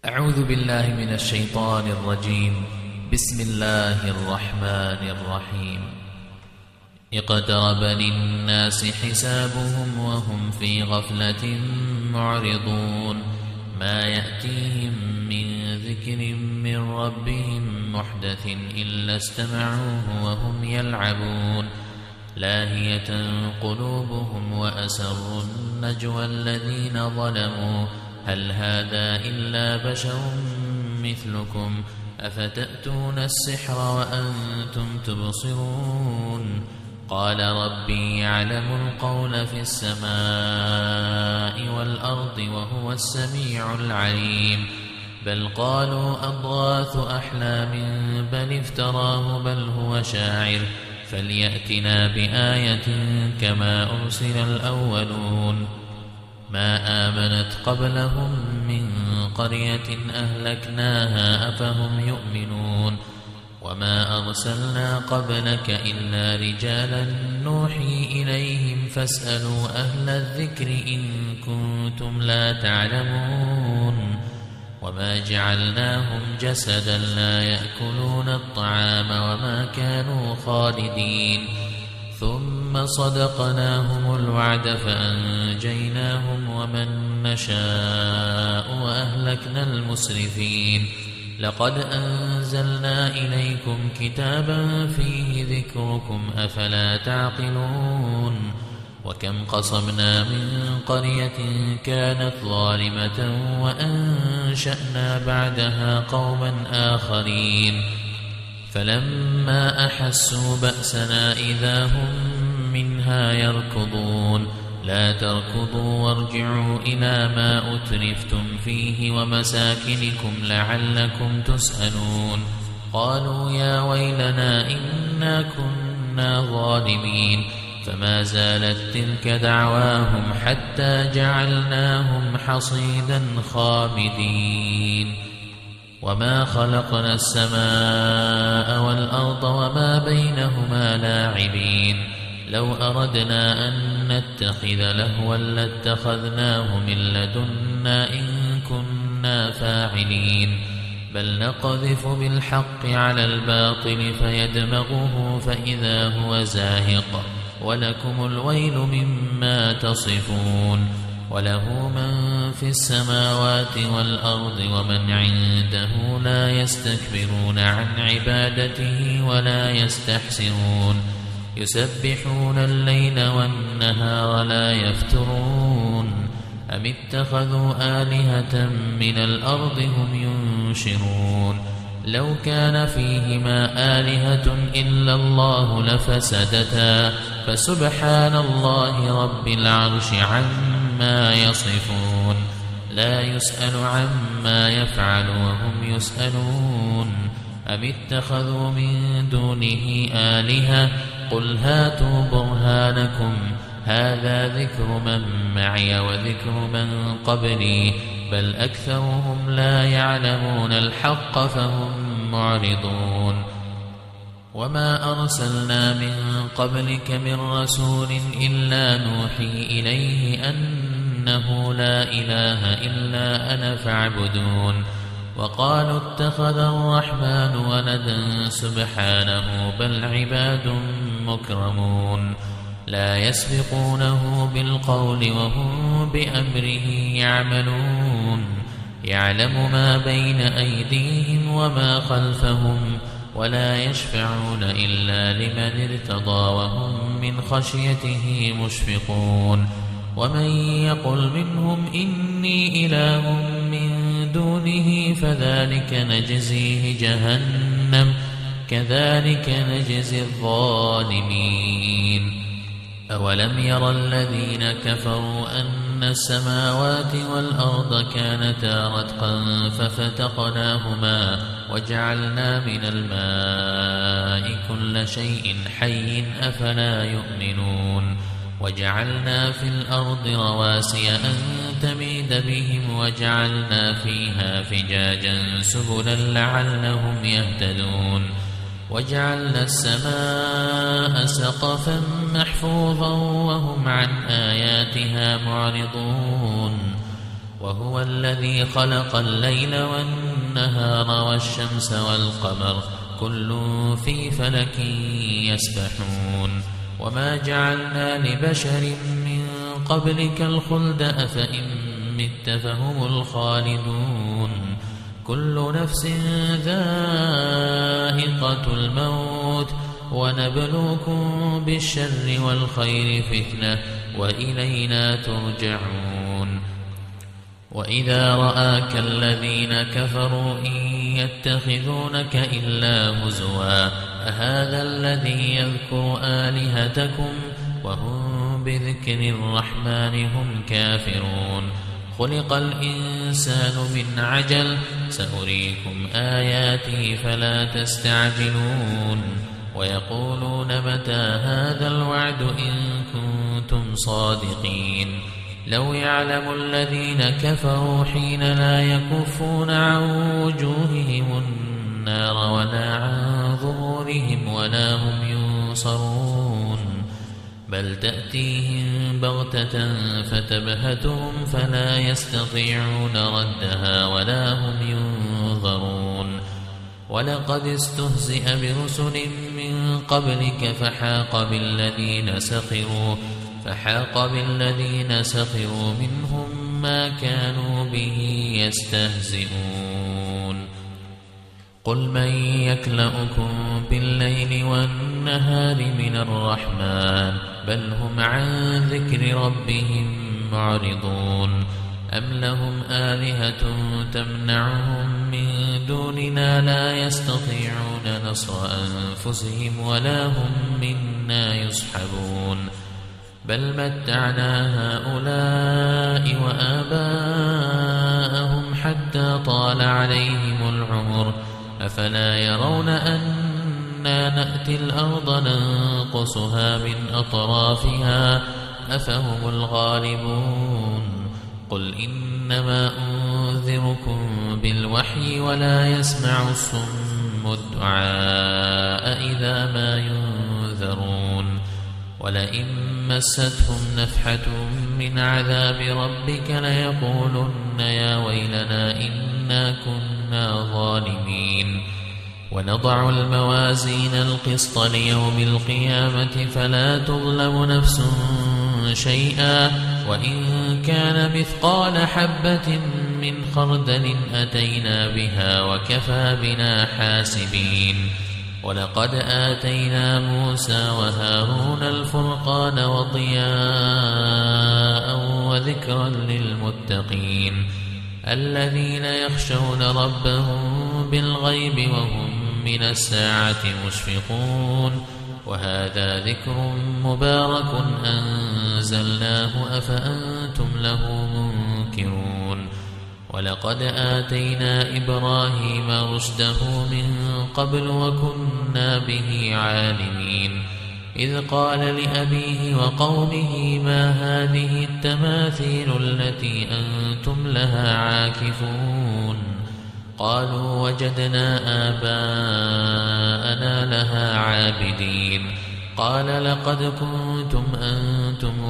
أعوذ بالله من الشيطان الرجيم. بسم الله الرحمن الرحيم. اقترب للناس حسابهم وهم في غفلة معرضون. ما يأتيهم من ذكر من ربهم محدث إلا استمعوه وهم يلعبون. لاهية قلوبهم وأسروا النجوى الذين ظلموا هل هذا إلا بشر مثلكم أفتأتون السحر وأنتم تبصرون. قال ربي يعلم القول في السماء والأرض وهو السميع العليم. بل قالوا أضغاث أحلام بل افتراه بل هو شاعر فليأتنا بآية كما أرسل الأولون. ما آمنت قبلهم من قرية أهلكناها أفهم يؤمنون. وما أرسلنا قبلك إلا رجالا نوحي إليهم فاسألوا أهل الذكر إن كنتم لا تعلمون. وما جعلناهم جسدا لا يأكلون الطعام وما كانوا خالدين. ثم صدقناهم الوعد فأنجيناهم ومن نشاء وأهلكنا المسرفين. لقد أنزلنا إليكم كتابا فيه ذكركم أفلا تعقلون. وكم قصمنا من قرية كانت ظالمة وأنشأنا بعدها قوما آخرين. فلما أحسوا بأسنا إذا هم منها يركضون. لا تركضوا وارجعوا إلى ما أترفتم فيه ومساكنكم لعلكم تسألون. قالوا يا ويلنا إنا كنا ظالمين. فما زالت تلك دعواهم حتى جعلناهم حصيدا خامدين. وما خلقنا السماء والأرض وما بينهما لاعبين. لو أردنا أن نتخذ لهوا لاتخذناه من لدنا إن كنا فاعلين. بل نقذف بالحق على الباطل فيدمغه فإذا هو زاهق ولكم الويل مما تصفون. وله من في السماوات والأرض ومن عنده لا يستكبرون عن عبادته ولا يستحسرون. يسبحون الليل والنهار لا يفترون. أم اتخذوا آلهة من الأرض هم ينشرون. لو كان فيهما آلهة إلا الله لفسدتا فسبحان الله رب العرش عما يصفون. لا يسأل عما يفعل وهم يسألون. أم اتخذوا من دونه آلهة قل هاتوا برهانكم هذا ذكر من معي وذكر من قبلي بل أكثرهم لا يعلمون الحق فهم معرضون. وما أرسلنا من قبلك من رسول إلا نوحي إليه أنه لا إله إلا أنا فاعبدون. وقالوا اتخذ الرحمن ولدا سبحانه بل عباد مكرمون. لا يسبقونه بالقول وهم بأمره يعملون. يعلم ما بين أيديهم وما خلفهم ولا يشفعون إلا لمن ارتضى وهم من خشيته مشفقون. ومن يقل منهم إني إله من دونه فذلك نجزيه جهنم كذلك نجزي الظالمين. أولم ير الذين كفروا أن السماوات والأرض كانتا رتقا ففتقناهما وجعلنا من الماء كل شيء حي أفلا يؤمنون. وجعلنا في الأرض رواسي أن تميد بهم وجعلنا فيها فجاجا سبلا لعلهم يهتدون. وجعلنا السماء سقفا محفوظا وهم عن آياتها معرضون. وهو الذي خلق الليل والنهار والشمس والقمر كل في فلك يسبحون وما جعلنا لبشر من قبلك الخلد أفإن مت فهم الخالدون كل نفس ذائقة الموت ونبلوكم بالشر والخير فتنة وإلينا ترجعون وإذا رآك الذين كفروا إن يتخذونك إلا هزوا أهذا الذي يذكر آلهتكم وهم بذكر الرحمن هم كافرون خلق الإنسان من عجل سأريكم آياتي فلا تستعجلون ويقولون متى هذا الوعد إن كنتم صادقين لو يعلم الذين كفروا حين لا يكفون عن وجوههم النار ولا عن ظهورهم ولا هم ينصرون بل تأتيهم بغتة فتبهتهم فلا يستطيعون ردها ولا هم ينظرون ولقد استهزئ برسل من قبلك فحاق بالذين سخروا منهم ما كانوا به يستهزئون قل من يكلؤكم بالليل والنهار من الرحمن بل هم عن ذكر ربهم معرضون أم لهم آلهة تمنعهم من دوننا لا يستطيعون نصر أنفسهم ولا هم منا يصحبون بل متعنا هؤلاء وآباءهم حتى طال عليهم العمر أفلا يرون أنا نأتي الأرض ننقصها من أطرافها أفهم الغالبون قل إنما أنذركم بالوحي ولا يسمع الصم الدعاء إذا ما ينذرون ولئن مستهم نفحة من عذاب ربك ليقولن يا ويلنا إنا كنا ظالمين ونضع الموازين القسط ليوم القيامة فلا تظلم نفس شيئا وإن كان مثقال حبة من خردل أتينا بها وكفى بنا حاسبين ولقد آتينا موسى وهارون الفرقان وضياء وذكرا للمتقين الذين يخشون ربهم بالغيب وهم من الساعة مشفقون وهذا ذكر مبارك أنزلناه أفأنتم له منكرون ولقد آتينا إبراهيم رشده من قبل وكنا به عالمين إذ قال لأبيه وقومه ما هذه التماثيل التي أنتم لها عاكفون قالوا وجدنا آباءنا لها عابدين قال لقد كنتم أنتم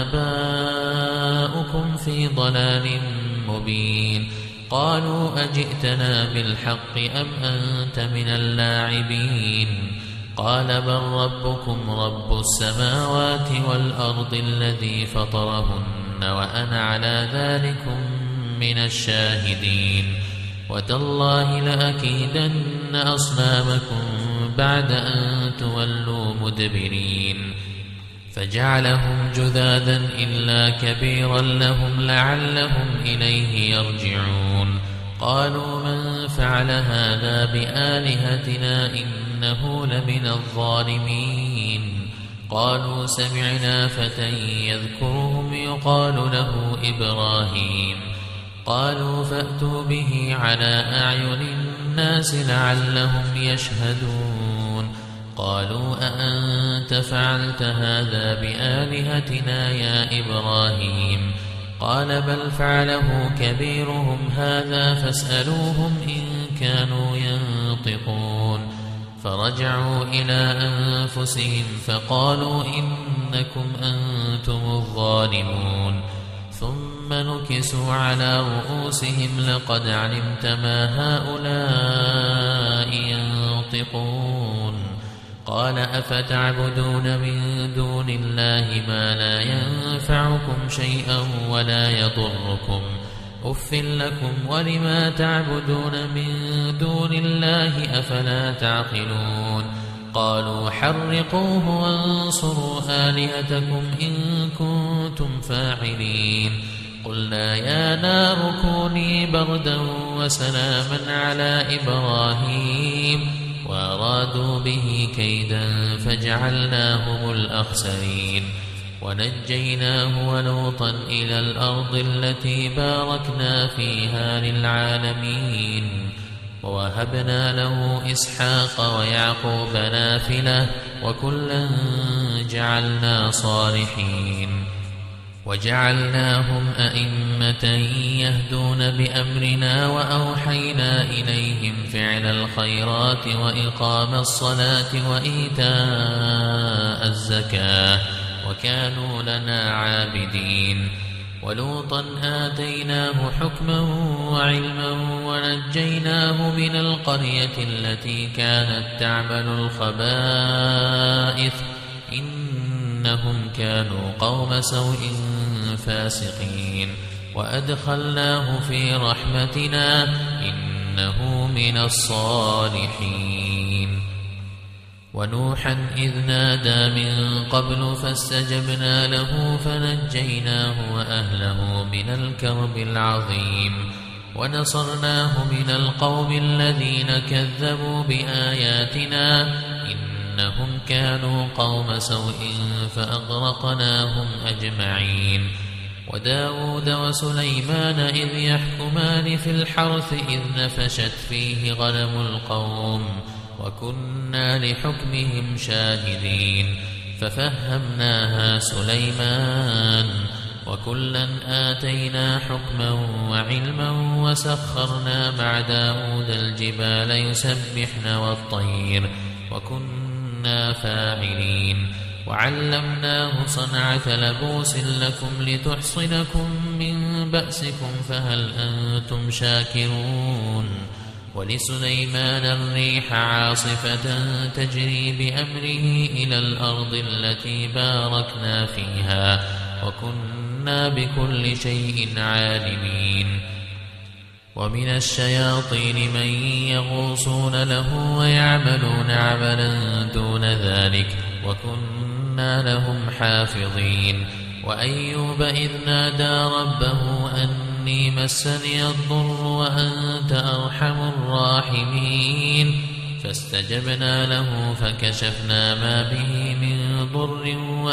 وآباؤكم في ضلال مبين قالوا أجئتنا بالحق أم أنت من اللاعبين قال بل ربكم رب السماوات والأرض الذي فطرهن وأنا على ذلكم من الشاهدين وتالله لأكيدن أصنامكم بعد أن تولوا مدبرين فجعلهم جذاذا إلا كبيرا لهم لعلهم إليه يرجعون قالوا من فعل هذا بآلهتنا إنه لمن الظالمين قالوا سمعنا فتى يذكرهم يقال له إبراهيم قالوا فأتوا به على أعين الناس لعلهم يشهدون قالوا أأنت فعلت هذا بآلهتنا يا إبراهيم قال بل فعله كبيرهم هذا فاسألوهم إن كانوا ينطقون فرجعوا إلى أنفسهم فقالوا إنكم أنتم الظالمون ثم نكسوا على رؤوسهم لقد علمت ما هؤلاء ينطقون قال أفتعبدون من دون الله ما لا ينفعكم شيئا ولا يضركم أف لكم ولما تعبدون من دون الله أفلا تعقلون قالوا حرقوه وانصروا آلهتكم إن كنتم فاعلين قلنا يا نار كوني بردا وسلاما على إبراهيم وأرادوا به كيدا فجعلناهم الأخسرين ونجيناه ولوطا إلى الأرض التي باركنا فيها للعالمين ووهبنا له إسحاق ويعقوب نافلة وكلا جعلنا صالحين وجعلناهم أئمة يهدون بأمرنا وأوحينا إليهم فعل الخيرات وإقام الصلاة وإيتاء الزكاة وكانوا لنا عابدين ولوطا آتيناه حكما وعلما ونجيناه من القرية التي كانت تعمل الخبائث إنهم كانوا قوم سوء فاسقين وأدخلناه في رحمتنا إنه من الصالحين ونوحا إذ نادى من قبل فاستجبنا له فنجيناه وأهله من الكرب العظيم ونصرناه من القوم الذين كذبوا بآياتنا إنهم كانوا قوم سوء فأغرقناهم أجمعين وداود وسليمان إذ يحكمان في الحرث إذ نفشت فيه غنم القوم وكنا لحكمهم شاهدين ففهمناها سليمان وكلا آتينا حكما وعلما وسخرنا مع داود الجبال يسبحن والطير وكنا فاعلين وعلمناه صنعة لبوس لكم لتحصنكم من بأسكم فهل أنتم شاكرون ولسليمان الريح عاصفة تجري بأمره إلى الأرض التي باركنا فيها وكنا بكل شيء عالمين ومن الشياطين من يغوصون له ويعملون عملا دون ذلك وكنا لهم حافظين وأيوب إذ نادى ربه أني مسني الضر وأنت أرحم الراحمين فاستجبنا له فكشفنا ما به من ضر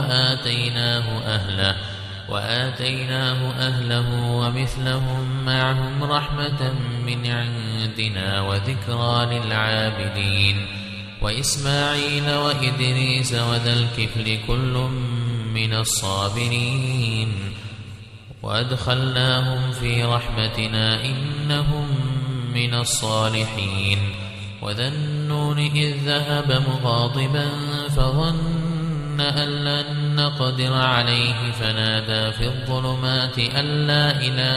وآتيناه أهله ومثلهم معهم رحمة من عندنا وذكرى للعابدين وإسماعيل وإدريس وذا الكفل كل من الصابرين وأدخلناهم في رحمتنا إنهم من الصالحين وذا النون إذ ذهب مغاضبا فظن أن لن نقدر عليه فنادى في الظلمات أن لا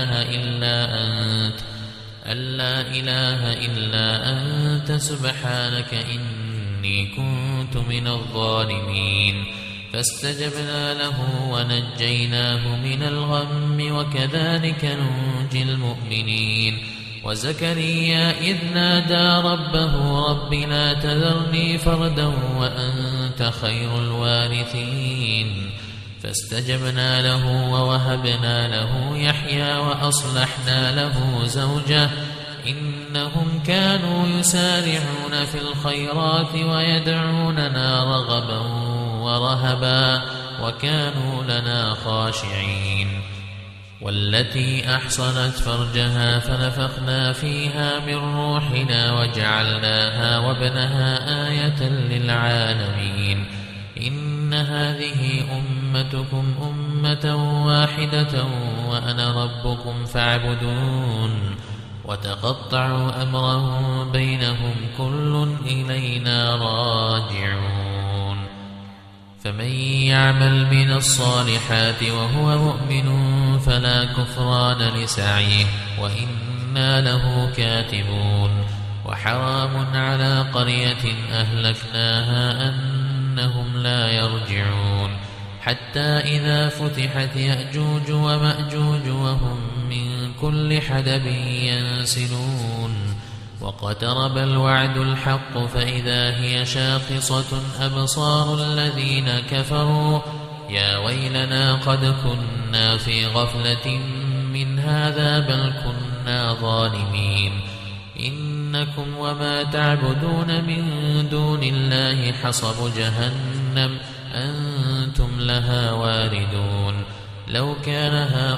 إله إلا أنت سبحانك إني كنت من الظالمين فاستجبنا له ونجيناه من الغم وكذلك ننجي المؤمنين وزكريا إذ نادى ربه رب لا تذرني فردا وأنت خير الوارثين فاستجبنا له ووهبنا له يحيى وأصلحنا له زوجه إنهم كانوا يسارعون في الخيرات ويدعوننا رغبا ورهبا وكانوا لنا خاشعين والتي أحصنت فرجها فنفخنا فيها من روحنا وجعلناها وابنها آية للعالمين إن هذه أمتكم أمة واحدة وأنا ربكم فاعبدون وتقطعوا أمرهم بينهم كل إلينا راجعون فمن يعمل من الصالحات وهو مؤمن فلا كفران لسعيه وإنا له كاتبون وحرام على قرية أهلكناها أنهم لا يرجعون حتى إذا فتحت يأجوج ومأجوج وهم من كل حدب ينسلون واقترب الوعد الحق فإذا هي شاخصة أبصار الذين كفروا يا ويلنا قد كنا في غفلة من هذا بل كنا ظالمين إنكم وما تعبدون من دون الله حصب جهنم أنتم لها واردون لو كان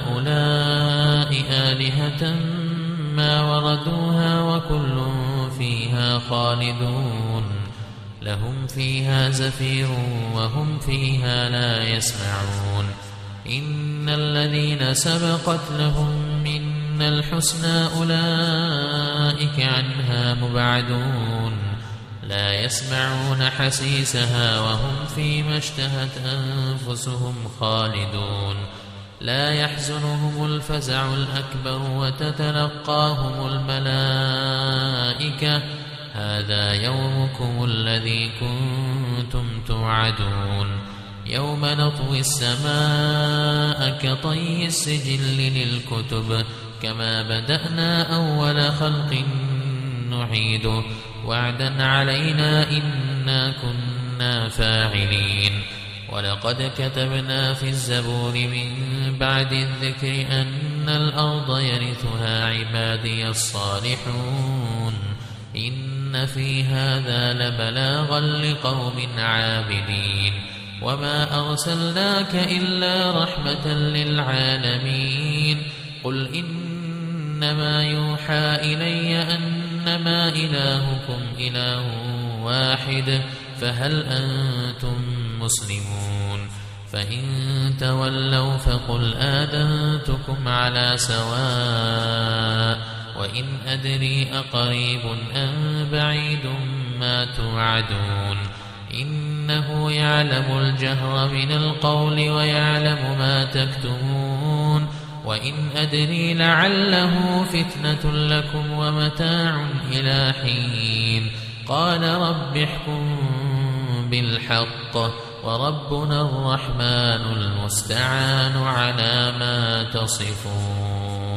هؤلاء آلهة ما وردوها وكل فيها خالدون لهم فيها زفير وهم فيها لا يسمعون إن الذين سبقت لهم منا الحسنى أولئك عنها مبعدون لا يسمعون حسيسها وهم فيما اشتهت أنفسهم خالدون لا يحزنهم الفزع الأكبر وتتلقاهم الملائكة هذا يومكم الذي كنتم توعدون يوم نطوي السماء كطي السجل للكتب كما بدأنا أول خلق نعيده وعدا علينا إنا كنا فاعلين ولقد كتبنا في الزبور من بعد الذكر أن الأرض يرثها عبادي الصالحون إن في هذا لبلاغا لقوم عابدين وما أرسلناك إلا رحمة للعالمين قل إنما يوحى إلي أنما إلهكم إله واحد فهل أنتم مسلمون فإن تولوا فقل آذنتكم على سواء وإن أدري أقريب أم بعيد ما توعدون إنه يعلم الجهر من القول ويعلم ما تكتمون وإن أدري لعله فتنة لكم ومتاع إلى حين قال رب احكم بالحق وربنا الرحمن المستعان على ما تصفون